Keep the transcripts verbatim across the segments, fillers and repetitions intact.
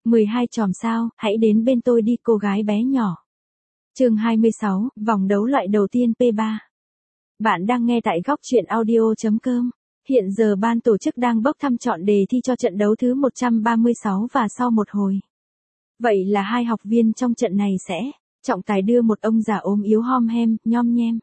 mười hai chòm sao, hãy đến bên tôi đi cô gái bé nhỏ. Chương hai mươi sáu, vòng đấu loại đầu tiên P ba. Bạn đang nghe tại góc truyện audio chấm com. Hiện giờ ban tổ chức đang bốc thăm chọn đề thi cho trận đấu thứ một trăm ba mươi sáu và sau một hồi. Vậy là hai học viên trong trận này sẽ trọng tài đưa một ông già ốm yếu hom hem, nhom nhem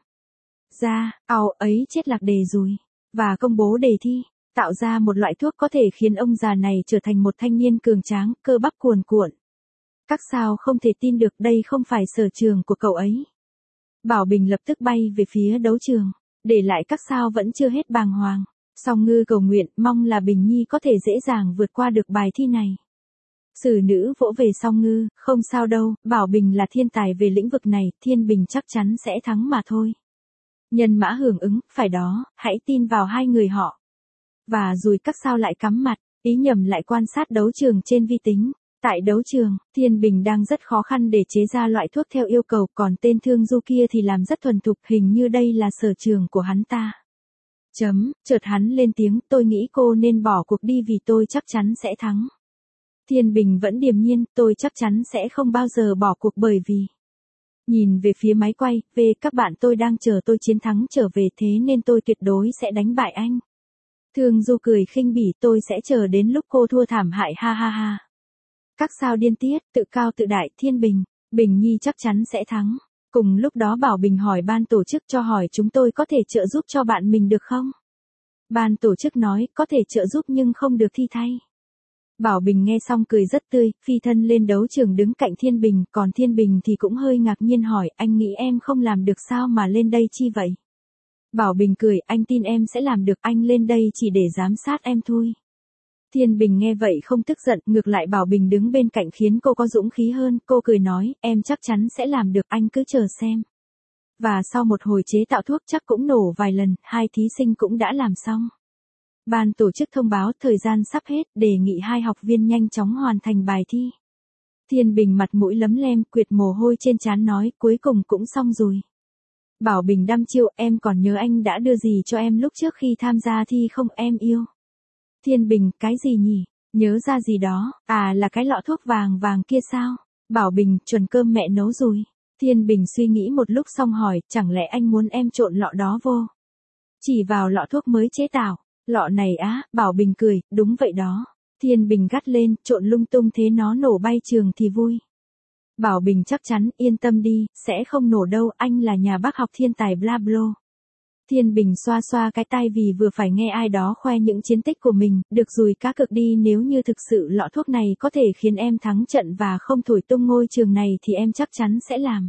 ra, ào ấy chết lạc đề rồi, và công bố đề thi, tạo ra một loại thuốc có thể khiến ông già này trở thành một thanh niên cường tráng, cơ bắp cuồn cuộn. Các sao không thể tin được đây không phải sở trường của cậu ấy. Bảo Bình lập tức bay về phía đấu trường, để lại các sao vẫn chưa hết bàng hoàng. Song Ngư cầu nguyện mong là Bình Nhi có thể dễ dàng vượt qua được bài thi này. Sử nữ vỗ về Song Ngư, không sao đâu, Bảo Bình là thiên tài về lĩnh vực này, Thiên Bình chắc chắn sẽ thắng mà thôi. Nhân Mã hưởng ứng, phải đó, hãy tin vào hai người họ. Và rồi các sao lại cắm mặt, ý nhầm lại quan sát đấu trường trên vi tính. Tại đấu trường, Thiên Bình đang rất khó khăn để chế ra loại thuốc theo yêu cầu, còn tên thương du kia thì làm rất thuần thục, hình như đây là sở trường của hắn ta. Chấm, chợt hắn lên tiếng, tôi nghĩ cô nên bỏ cuộc đi vì tôi chắc chắn sẽ thắng. Thiên Bình vẫn điềm nhiên, tôi chắc chắn sẽ không bao giờ bỏ cuộc bởi vì... Nhìn về phía máy quay, về các bạn tôi đang chờ tôi chiến thắng trở về thế nên tôi tuyệt đối sẽ đánh bại anh. Thương du cười khinh bỉ, tôi sẽ chờ đến lúc cô thua thảm hại ha ha ha. Các sao điên tiết, tự cao tự đại, Thiên Bình, Bình Nhi chắc chắn sẽ thắng. Cùng lúc đó Bảo Bình hỏi ban tổ chức cho hỏi chúng tôi có thể trợ giúp cho bạn mình được không? Ban tổ chức nói có thể trợ giúp nhưng không được thi thay. Bảo Bình nghe xong cười rất tươi, phi thân lên đấu trường đứng cạnh Thiên Bình, còn Thiên Bình thì cũng hơi ngạc nhiên hỏi, anh nghĩ em không làm được sao mà lên đây chi vậy? Bảo Bình cười, anh tin em sẽ làm được, anh lên đây chỉ để giám sát em thôi. Thiên Bình nghe vậy không tức giận, ngược lại Bảo Bình đứng bên cạnh khiến cô có dũng khí hơn, cô cười nói, em chắc chắn sẽ làm được, anh cứ chờ xem. Và sau một hồi chế tạo thuốc chắc cũng nổ vài lần, hai thí sinh cũng đã làm xong. Ban tổ chức thông báo thời gian sắp hết, đề nghị hai học viên nhanh chóng hoàn thành bài thi. Thiên Bình mặt mũi lấm lem, quệt mồ hôi trên trán nói, cuối cùng cũng xong rồi. Bảo Bình đăm chiêu, em còn nhớ anh đã đưa gì cho em lúc trước khi tham gia thi không em yêu? Thiên Bình, cái gì nhỉ? Nhớ ra gì đó, à là cái lọ thuốc vàng vàng kia sao? Bảo Bình, chuẩn cơm mẹ nấu rồi. Thiên Bình suy nghĩ một lúc xong hỏi, chẳng lẽ anh muốn em trộn lọ đó vô? Chỉ vào lọ thuốc mới chế tạo. Lọ này á, Bảo Bình cười, đúng vậy đó. Thiên Bình gắt lên, trộn lung tung thế nó nổ bay trường thì vui. Bảo Bình chắc chắn, yên tâm đi, sẽ không nổ đâu, anh là nhà bác học thiên tài bla blo. Thiên Bình xoa xoa cái tai vì vừa phải nghe ai đó khoe những chiến tích của mình, được rồi cá cực đi, nếu như thực sự lọ thuốc này có thể khiến em thắng trận và không thổi tung ngôi trường này thì em chắc chắn sẽ làm.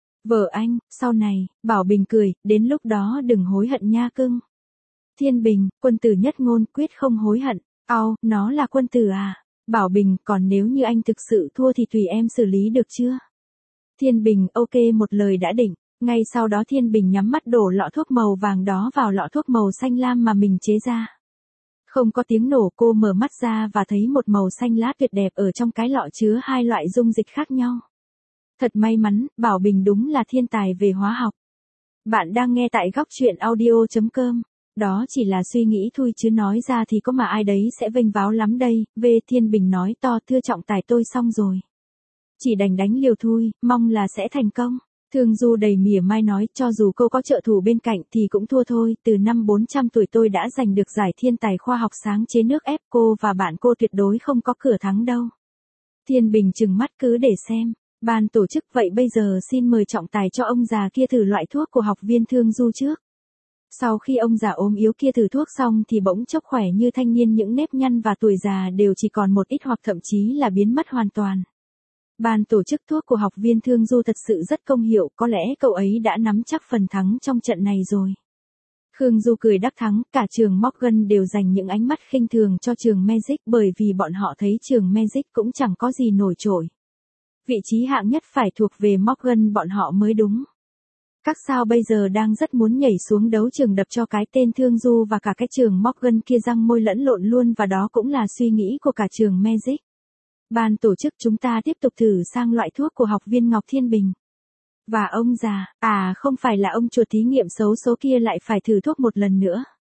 Vợ anh, sau này, Bảo Bình cười, đến lúc đó đừng hối hận nha cưng. Thiên Bình, quân tử nhất ngôn, quyết không hối hận. Ao, nó là quân tử à? Bảo Bình, còn nếu như anh thực sự thua thì tùy em xử lý được chưa? Thiên Bình, ok, một lời đã định. Ngay sau đó Thiên Bình nhắm mắt đổ lọ thuốc màu vàng đó vào lọ thuốc màu xanh lam mà mình chế ra. Không có tiếng nổ, cô mở mắt ra và thấy một màu xanh lá tuyệt đẹp ở trong cái lọ chứa hai loại dung dịch khác nhau. Thật may mắn, Bảo Bình đúng là thiên tài về hóa học. Bạn đang nghe tại góc truyện audio chấm com. Đó chỉ là suy nghĩ thôi chứ nói ra thì có mà ai đấy sẽ vênh váo lắm đây. Về Thiên Bình nói to, thưa trọng tài tôi xong rồi. Chỉ đành đánh liều thôi, mong là sẽ thành công. Thương Du đầy mỉa mai nói, cho dù cô có trợ thủ bên cạnh thì cũng thua thôi, từ năm bốn trăm tuổi tôi đã giành được giải thiên tài khoa học sáng chế nước ép, cô và bạn cô tuyệt đối không có cửa thắng đâu. Thiên Bình trừng mắt, cứ để xem. Ban tổ chức, vậy bây giờ xin mời trọng tài cho ông già kia thử loại thuốc của học viên Thương Du trước. Sau khi ông già ốm yếu kia thử thuốc xong thì bỗng chốc khỏe như thanh niên, những nếp nhăn và tuổi già đều chỉ còn một ít hoặc thậm chí là biến mất hoàn toàn. Ban tổ chức thuốc của học viên Thương Du thật sự rất công hiệu, có lẽ cậu ấy đã nắm chắc phần thắng trong trận này rồi. Khương Du cười đắc thắng, cả trường Morgan đều dành những ánh mắt khinh thường cho trường Magic bởi vì bọn họ thấy trường Magic cũng chẳng có gì nổi trội. Vị trí hạng nhất phải thuộc về Morgan bọn họ mới đúng. Các sao bây giờ đang rất muốn nhảy xuống đấu trường đập cho cái tên Thương Du và cả cái trường Morgan kia răng môi lẫn lộn luôn, và đó cũng là suy nghĩ của cả trường Magic. Ban tổ chức, chúng ta tiếp tục thử sang loại thuốc của học viên Ngọc Thiên Bình. Và ông già, à không phải là ông chuột thí nghiệm xấu số kia lại phải thử thuốc một lần nữa.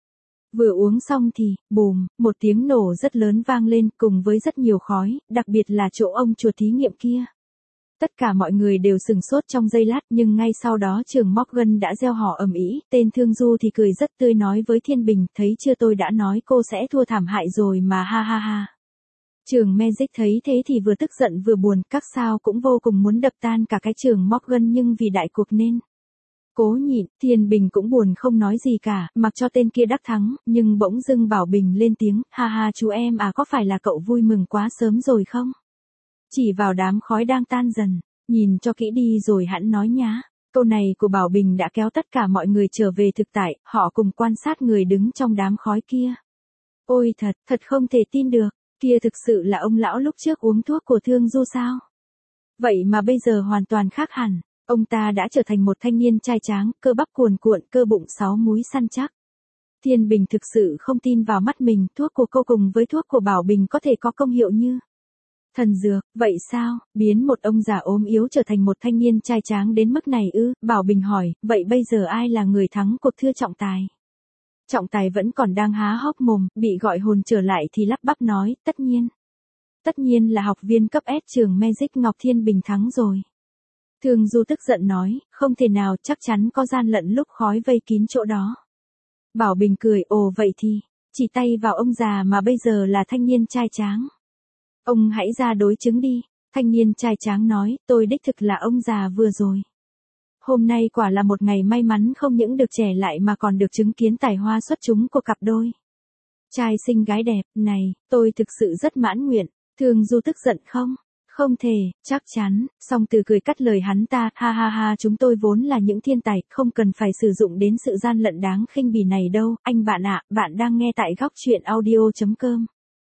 Vừa uống xong thì, bùm, một tiếng nổ rất lớn vang lên cùng với rất nhiều khói, đặc biệt là chỗ ông chuột thí nghiệm kia. Tất cả mọi người đều sừng sốt trong giây lát nhưng ngay sau đó trường Morgan đã reo hò ầm ĩ, tên Thương Du thì cười rất tươi nói với Thiên Bình, thấy chưa tôi đã nói cô sẽ thua thảm hại rồi mà ha ha ha. Trường Magic thấy thế thì vừa tức giận vừa buồn, các sao cũng vô cùng muốn đập tan cả cái trường Morgan nhưng vì đại cuộc nên cố nhịn. Thiên Bình cũng buồn không nói gì cả, mặc cho tên kia đắc thắng, nhưng bỗng dưng Bảo Bình lên tiếng, ha ha chú em à, có phải là cậu vui mừng quá sớm rồi không? Chỉ vào đám khói đang tan dần, nhìn cho kỹ đi rồi hẵng nói nhá. Câu này của Bảo Bình đã kéo tất cả mọi người trở về thực tại, họ cùng quan sát người đứng trong đám khói kia. Ôi thật, thật không thể tin được, kia thực sự là ông lão lúc trước uống thuốc của Thương Du sao? Vậy mà bây giờ hoàn toàn khác hẳn, ông ta đã trở thành một thanh niên trai tráng, cơ bắp cuồn cuộn, cơ bụng sáu múi săn chắc. Thiên Bình thực sự không tin vào mắt mình, thuốc của cô cùng với thuốc của Bảo Bình có thể có công hiệu như thần dược, vậy sao, biến một ông già ốm yếu trở thành một thanh niên trai tráng đến mức này ư? Bảo Bình hỏi, vậy bây giờ ai là người thắng cuộc thưa trọng tài? Trọng tài vẫn còn đang há hốc mồm, bị gọi hồn trở lại thì lắp bắp nói, tất nhiên. Tất nhiên là học viên cấp S trường Magic Ngọc Thiên Bình thắng rồi. Thương Du tức giận nói, không thể nào, chắc chắn có gian lận lúc khói vây kín chỗ đó. Bảo Bình cười, ồ vậy thì, chỉ tay vào ông già mà bây giờ là thanh niên trai tráng. Ông hãy ra đối chứng đi, thanh niên trai tráng nói, tôi đích thực là ông già vừa rồi. Hôm nay quả là một ngày may mắn không những được trẻ lại mà còn được chứng kiến tài hoa xuất chúng của cặp đôi. Trai xinh gái đẹp, này, tôi thực sự rất mãn nguyện. Thương Du tức giận không? Không thể, chắc chắn, song từ cười cắt lời hắn ta, ha ha ha, chúng tôi vốn là những thiên tài, không cần phải sử dụng đến sự gian lận đáng khinh bỉ này đâu, anh bạn ạ, bạn đang nghe tại góc truyện audio.com.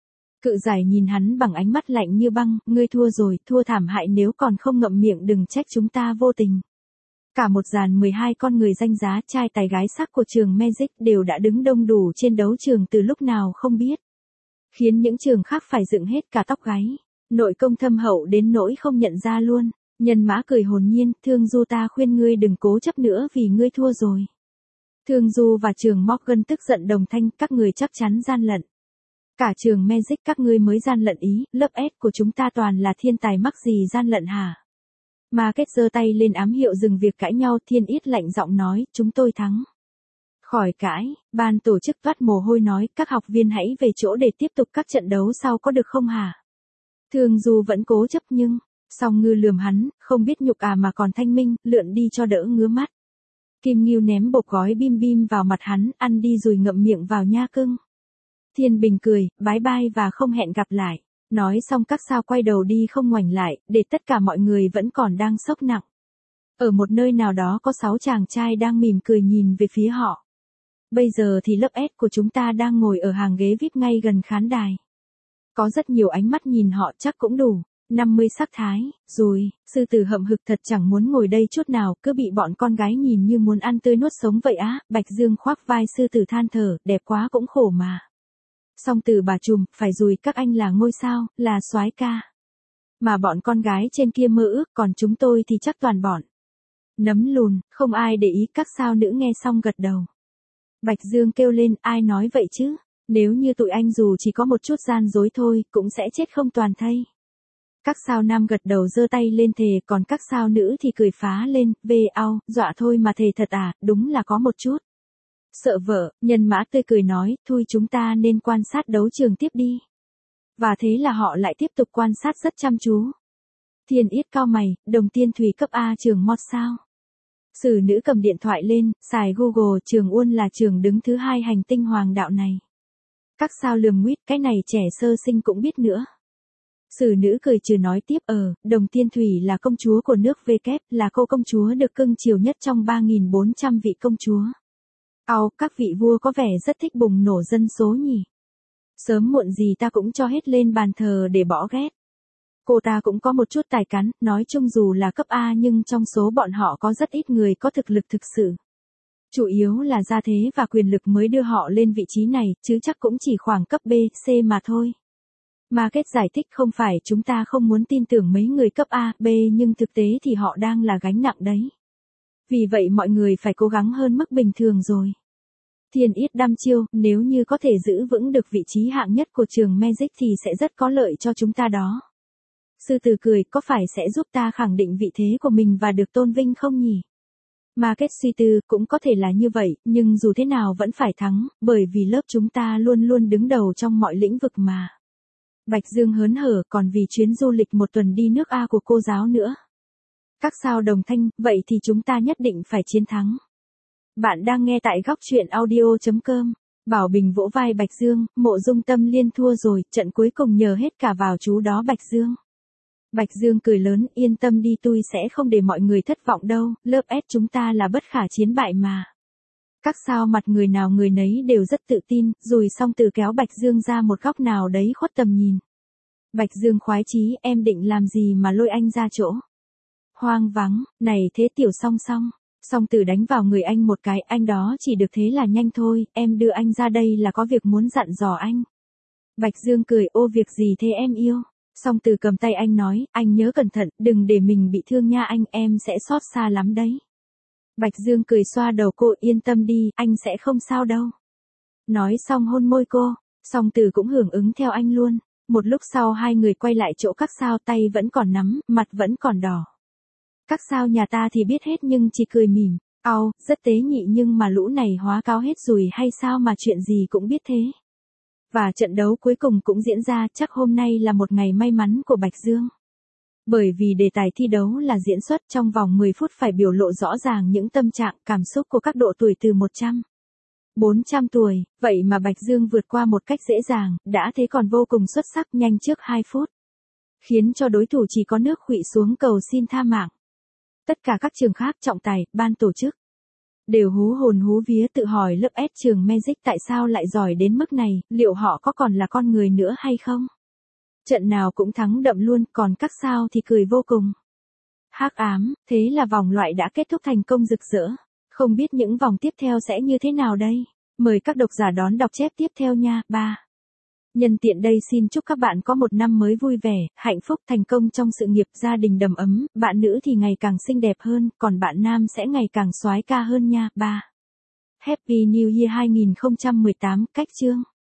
Cự giải nhìn hắn bằng ánh mắt lạnh như băng, ngươi thua rồi, thua thảm hại, nếu còn không ngậm miệng đừng trách chúng ta vô tình. Cả một dàn mười hai con người danh giá trai tài gái sắc của trường Magic đều đã đứng đông đủ trên đấu trường từ lúc nào không biết. Khiến những trường khác phải dựng hết cả tóc gáy, nội công thâm hậu đến nỗi không nhận ra luôn. Nhân Mã cười hồn nhiên, Thương Du ta khuyên ngươi đừng cố chấp nữa vì ngươi thua rồi. Thương Du và trường Morgan tức giận đồng thanh, các người chắc chắn gian lận. Cả trường Magic các ngươi mới gian lận ý, lớp S của chúng ta toàn là thiên tài mắc gì gian lận hả? Mà kết giơ tay lên ám hiệu dừng việc cãi nhau, Thiên Yết lạnh giọng nói, chúng tôi thắng. Khỏi cãi, ban tổ chức toát mồ hôi nói, các học viên hãy về chỗ để tiếp tục các trận đấu sau có được không hả? Thương Du vẫn cố chấp nhưng, song Ngư lườm hắn, không biết nhục à mà còn thanh minh, lượn đi cho đỡ ngứa mắt. Kim Ngưu ném bột gói bim bim vào mặt hắn, ăn đi rồi ngậm miệng vào nha cưng. Thiên Bình cười, bái bai và không hẹn gặp lại. Nói xong các sao quay đầu đi không ngoảnh lại, để tất cả mọi người vẫn còn đang sốc nặng. Ở một nơi nào đó có sáu chàng trai đang mỉm cười nhìn về phía họ. Bây giờ thì lớp S của chúng ta đang ngồi ở hàng ghế vi ai pi ngay gần khán đài. Có rất nhiều ánh mắt nhìn họ chắc cũng đủ, năm mươi sắc thái, rồi, sư tử hậm hực thật chẳng muốn ngồi đây chút nào, cứ bị bọn con gái nhìn như muốn ăn tươi nuốt sống vậy á, Bạch Dương khoác vai sư tử than thở, đẹp quá cũng khổ mà. Song Từ bà trùm, phải rồi, các anh là ngôi sao, là soái ca. Mà bọn con gái trên kia mơ ước, còn chúng tôi thì chắc toàn bọn nấm lùn, không ai để ý. Các sao nữ nghe xong gật đầu. Bạch Dương kêu lên, ai nói vậy chứ, nếu như tụi anh dù chỉ có một chút gian dối thôi, cũng sẽ chết không toàn thây. Các sao nam gật đầu giơ tay lên thề, còn các sao nữ thì cười phá lên, vê ao, dọa thôi mà thề thật à, đúng là có một chút. Sợ vợ, Nhân Mã tươi cười nói, thôi chúng ta nên quan sát đấu trường tiếp đi. Và thế là họ lại tiếp tục quan sát rất chăm chú. Thiên Yết cao mày, đồng tiên thủy cấp A trường Mọt sao? Sử nữ cầm điện thoại lên, xài Google, trường Uôn là trường đứng thứ hai hành tinh hoàng đạo này. Các sao lườm nguyết, cái này trẻ sơ sinh cũng biết nữa. Sử nữ cười trừ nói tiếp, ờ, đồng tiên thủy là công chúa của nước V kép, là cô công chúa được cưng chiều nhất trong ba nghìn bốn trăm vị công chúa. Ao, các vị vua có vẻ rất thích bùng nổ dân số nhỉ. Sớm muộn gì ta cũng cho hết lên bàn thờ để bỏ ghét. Cô ta cũng có một chút tài cán, nói chung dù là cấp A nhưng trong số bọn họ có rất ít người có thực lực thực sự. Chủ yếu là gia thế và quyền lực mới đưa họ lên vị trí này, chứ chắc cũng chỉ khoảng cấp B, C mà thôi. Mà kết giải thích không phải chúng ta không muốn tin tưởng mấy người cấp A, B nhưng thực tế thì họ đang là gánh nặng đấy. Vì vậy mọi người phải cố gắng hơn mức bình thường rồi. Thiên Yết đăm chiêu, nếu như có thể giữ vững được vị trí hạng nhất của trường Magic thì sẽ rất có lợi cho chúng ta đó. Sư tử cười, có phải sẽ giúp ta khẳng định vị thế của mình và được tôn vinh không nhỉ? Market suy tư, cũng có thể là như vậy, nhưng dù thế nào vẫn phải thắng, bởi vì lớp chúng ta luôn luôn đứng đầu trong mọi lĩnh vực mà. Bạch Dương hớn hở, còn vì chuyến du lịch một tuần đi nước A của cô giáo nữa. Các sao đồng thanh, vậy thì chúng ta nhất định phải chiến thắng. Bạn đang nghe tại góc truyện audio chấm com. Bảo Bình vỗ vai Bạch Dương, Mộ Dung Tâm Liên thua rồi, trận cuối cùng nhờ hết cả vào chú đó Bạch Dương. Bạch Dương cười lớn, yên tâm đi, tôi sẽ không để mọi người thất vọng đâu, lớp S chúng ta là bất khả chiến bại mà. Các sao mặt người nào người nấy đều rất tự tin, rồi xong từ kéo Bạch Dương ra một góc nào đấy khuất tầm nhìn. Bạch Dương khoái chí, em định làm gì mà lôi anh ra chỗ? Hoang vắng, này thế tiểu song song. Song Tử đánh vào người anh một cái, anh đó chỉ được thế là nhanh thôi, em đưa anh ra đây là có việc muốn dặn dò anh. Bạch Dương cười, ô việc gì thế em yêu? Song Tử cầm tay anh nói, anh nhớ cẩn thận, đừng để mình bị thương nha anh, em sẽ xót xa lắm đấy. Bạch Dương cười xoa đầu cô, yên tâm đi, anh sẽ không sao đâu. Nói xong hôn môi cô, Song Tử cũng hưởng ứng theo anh luôn. Một lúc sau hai người quay lại chỗ các sao, tay vẫn còn nắm, mặt vẫn còn đỏ. Các sao nhà ta thì biết hết nhưng chỉ cười mỉm, ao, rất tế nhị nhưng mà lũ này hóa cáo hết rồi hay sao mà chuyện gì cũng biết thế. Và trận đấu cuối cùng cũng diễn ra, chắc hôm nay là một ngày may mắn của Bạch Dương. Bởi vì đề tài thi đấu là diễn xuất, trong vòng mười phút phải biểu lộ rõ ràng những tâm trạng, cảm xúc của các độ tuổi từ một trăm, bốn trăm tuổi, vậy mà Bạch Dương vượt qua một cách dễ dàng, đã thế còn vô cùng xuất sắc, nhanh trước hai phút. Khiến cho đối thủ chỉ có nước khuỵu xuống cầu xin tha mạng. Tất cả các trường khác, trọng tài, ban tổ chức đều hú hồn hú vía tự hỏi lớp S trường Magic tại sao lại giỏi đến mức này, liệu họ có còn là con người nữa hay không? Trận nào cũng thắng đậm luôn, còn các sao thì cười vô cùng. Hắc ám, thế là vòng loại đã kết thúc thành công rực rỡ. Không biết những vòng tiếp theo sẽ như thế nào đây? Mời các độc giả đón đọc chép tiếp theo nha. ba. Nhân tiện đây xin chúc các bạn có một năm mới vui vẻ, hạnh phúc, thành công trong sự nghiệp, gia đình đầm ấm, bạn nữ thì ngày càng xinh đẹp hơn, còn bạn nam sẽ ngày càng soái ca hơn nha. ba. Happy New Year hai không một tám, cách chương.